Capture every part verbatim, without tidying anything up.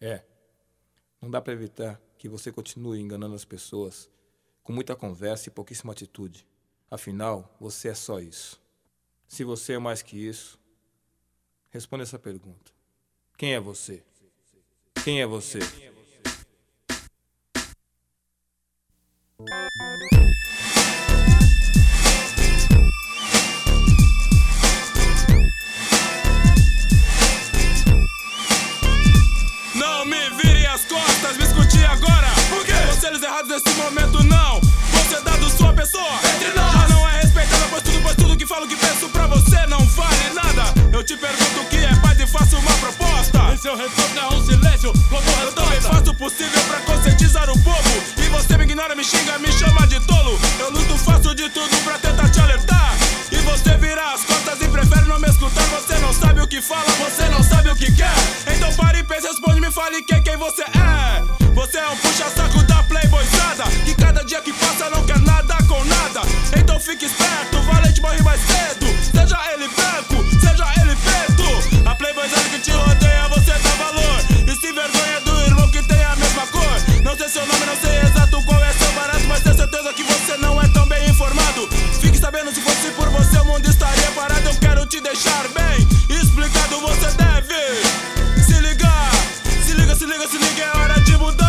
É, não dá pra evitar que você continue enganando as pessoas com muita conversa e pouquíssima atitude. Afinal, você é só isso. Se você é mais que isso, responda essa pergunta. Quem é você? Quem é você? Não me virem as costas, me escute agora. Por quê? Conselhos errados nesse momento não. Você dado sua pessoa entre nós já não é respeitada, pois tudo, pois tudo que falo, que penso pra você não vale nada. Eu te pergunto o que é paz e faço uma proposta. E seu retorno é um silêncio como resposta. Eu também faço o possível pra conscientizar o povo, e você me ignora, me xinga, me chama de tolo. Eu luto, faço de tudo pra tentar te alertar, e você vira as costas e prefere não me escutar. Você não sabe o que fala, você não sabe o que quer. Então pare e pense, responde, me fale quem, quem você é. Você é um puxa-saco da playboyzada, que cada dia que passa não quer nada com nada. Então fique esperto, valente morre mais cedo. Seja ele branco, seja ele preto. A playboyzada que te rodeia, você dá valor, e se vergonha do irmão que tem a mesma cor. Não sei seu nome, não sei exato qual é seu barato, mas tenho certeza que você não é tão bem informado. Fique sabendo, se fosse por você o mundo estaria parado. Eu quero te deixar bem explicado, você deve se ligar. Se liga, se liga, se liga, é hora de mudar.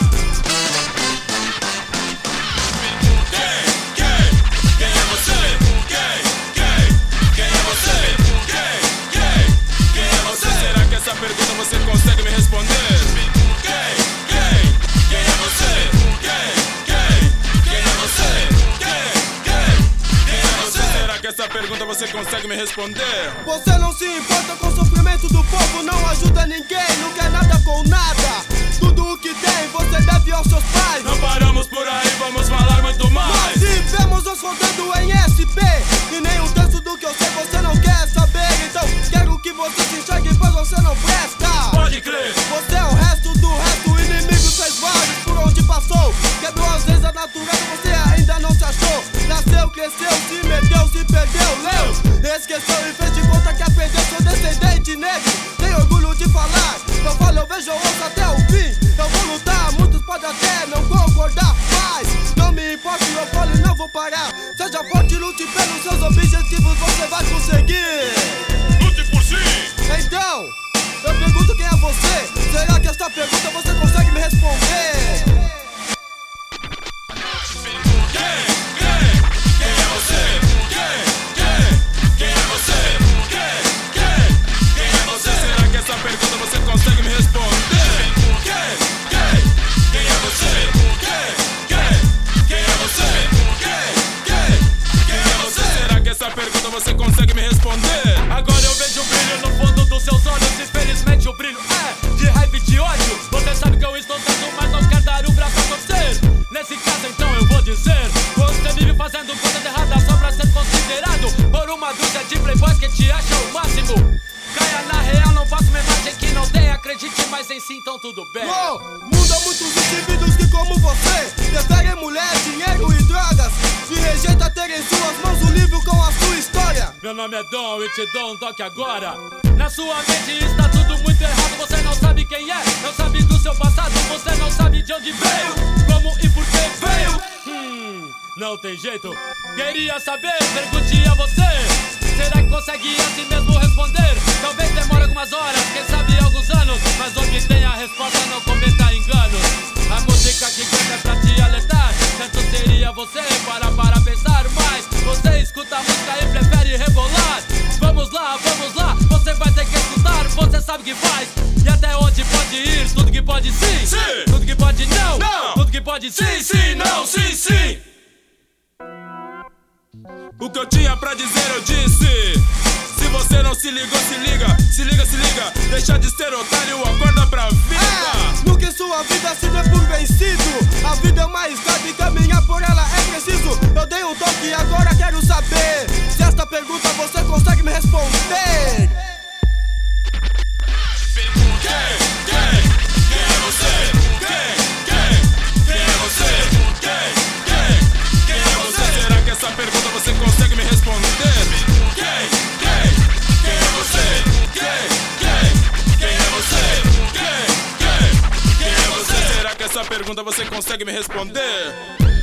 Essa pergunta você consegue me responder? Quem? Quem? Quem é você? Quem? Quem? Quem é você? Quem? Quem? Quem é você? Será que essa pergunta você consegue me responder? Você não se importa com o sofrimento do povo, não ajuda ninguém, não quer nada com nada. Tudo o que tem você deve aos seus pais. Não paramos por aí, vamos falar muito mais. Mas se vemos nós rodando em S P, e nem um terço do que eu sei você não quer saber. Então quero que você se enxergue, pois você não presta. Pode crer. Você é o resto do resto, inimigos fez vários por onde passou. Quebrou as leis da natureza, você ainda não se achou. Nasceu, cresceu, se meteu, se perdeu, leu, esqueceu e fez de conta que aprendeu. Sou descendente negro, tenho orgulho de falar. Eu falo, eu vejo, eu ouço até o fim. Eu vou lutar, muitos podem até não concordar, mas não me importa, eu falo e não vou parar. Seja forte, lute pelos seus objetivos, você vai conseguir. Lute por si. Então, eu pergunto quem é você. Será que esta pergunta você consegue me responder? Quem? Quem? Quem é você? Quem? Quem? Quem é você? Quem? Quem? Quem é você? Será que essa pergunta você consegue me responder? Quem? Quem? Quem é você? Quem? Quem? Quem é você? Quem? Quem? Quem é você? Será que essa pergunta você consegue me responder? Agora eu vejo um brilho no fundo dos seus olhos. Infelizmente o brilho é de raiva e de ódio. Você sabe que eu estou certo, mas não quer dar o braço a torcer. Nesse caso então eu vou dizer, você vive fazendo coisas erradas só pra ser considerado por uma dúzia de playboys que te acham o máximo. Caia na real, não faço uma imagem que não tem. Acredite mais em si, então tudo bem. No mundo há muitos indivíduos que, como você, preferem mulher, dinheiro e drogas, e rejeita ter em suas mãos um livro com a sua história. Meu nome é Dom e te dou um toque agora. Na sua mente está tudo muito errado. Você não sabe quem é, não sabe do seu passado. Você não sabe de onde veio, como e por que veio. Hum, não tem jeito. Queria saber, pergunte a você. Será que consegue assim mesmo responder? Talvez demore algumas horas, quem sabe alguns anos, mas obtenha a resposta, não cometa enganos. A música que canta é pra te alertar. Certo seria você para para pensar, mas você escuta a música e prefere rebolar. Vamos lá, vamos lá, você vai ter que escutar. Você sabe o que faz e até onde pode ir. Tudo que pode sim, sim. Tudo que pode não, não. Tudo que pode sim, sim, sim, não, sim, sim. O que eu tinha pra dizer eu disse. Se você não se ligou, se liga, se liga, se liga. Deixa de ser otário, acorda pra vida. É, nunca em sua vida se dê por vencido. A vida é uma estrada e caminhar por ela é preciso. Eu dei um toque e agora quero saber se esta pergunta você consegue me responder. Quem? Quem? Quem é você? Quem? Quem? Quem é você? Quem? Quem? Quem é você? Será que essa pergunta você consegue me responder? Quem? Quem? Quem é você? Quem? Quem? Quem é você? Quem? Quem? pergunta, você consegue me responder?